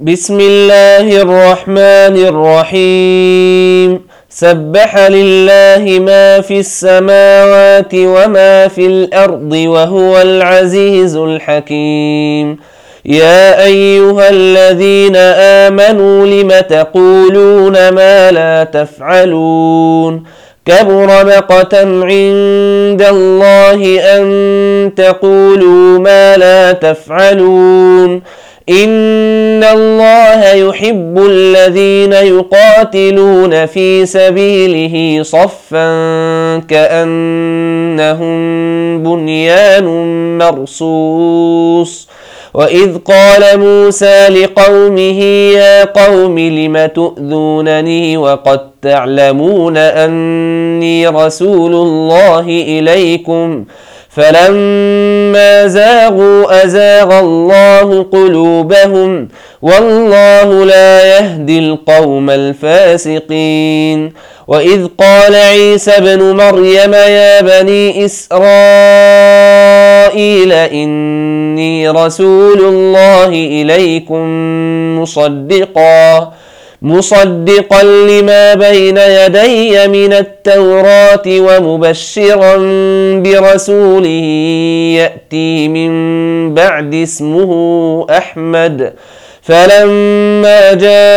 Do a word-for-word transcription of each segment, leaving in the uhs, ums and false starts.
بسم الله الرحمن الرحيم. سبح لله ما في السماوات وما في الأرض وهو العزيز الحكيم. يا أيها الذين آمنوا لم تقولون ما لا تفعلون كبر مقتا عند الله أن تقولوا ما لا تفعلون إن الله يحب الذين يقاتلون في سبيله صفا كأنهم بنيان مرصوص. وإذ قال موسى لقومه يا قوم لم تؤذونني وقد تعلمون أني رسول الله إليكم فلما زاغوا أزاغ الله قلوبهم والله لا يهدي القوم الفاسقين. وإذ قال عيسى ابن مريم يا بني إسرائيل إني رسول الله إليكم مصدقا مصدقا لما بين يدي من التوراة ومبشرا برسول يأتي من بعد اسمه أحمد. فلما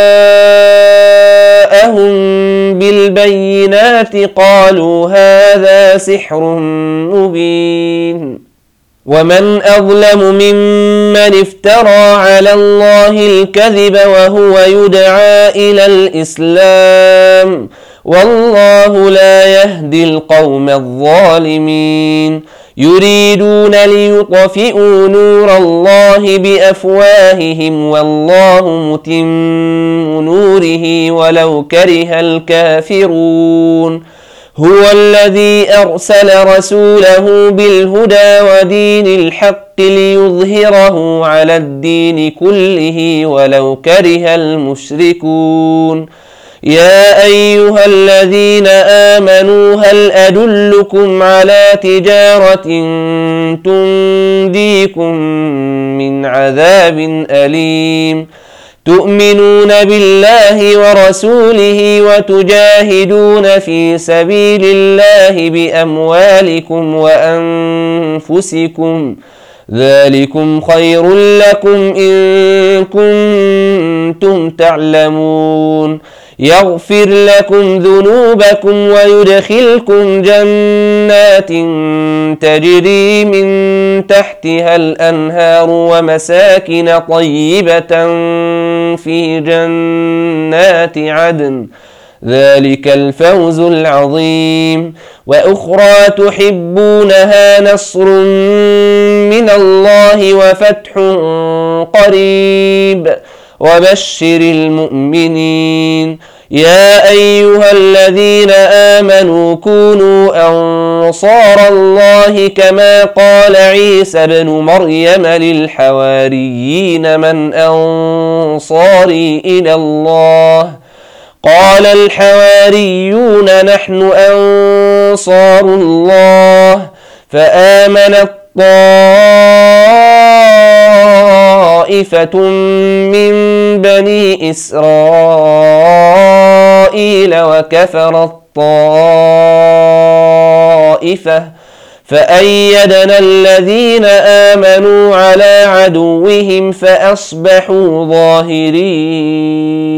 جاءهم بالبينات قالوا هذا سحر مبين. ومن أظلم ممن افترى على الله الكذب وهو يدعى إلى الإسلام والله لا يهدي القوم الظالمين. يريدون ليطفئوا نور الله بأفواههم والله متم نوره ولو كره الكافرون. هو الذي أرسل رسوله بالهدى ودين الحق ليظهره على الدين كله ولو كره المشركون. يا أيها الذين آمنوا هل أدلكم على تجارة تنجيكم من عذاب أليم تؤمنون بالله ورسوله وتجاهدون في سبيل الله بأموالكم وأنفسكم ذلكم خير لكم إن كنتم تعلمون. يغفر لكم ذنوبكم ويدخلكم جنات تجري من تحتها الأنهار ومساكن طيبة في جنات عدن ذلك الفوز العظيم. وأخرى تحبونها نصر من الله وفتح قريب وبشر المؤمنين. يا أيها الذين آمنوا كونوا أنصار الله كما قال عيسى ابن مريم للحواريين من أنصاري إلى الله قال الحواريون نحن أنصار الله. فآمنت طائفة من بني إسرائيل وكفرت طائفة فأيدنا الذين آمنوا على عدوهم فأصبحوا ظاهرين.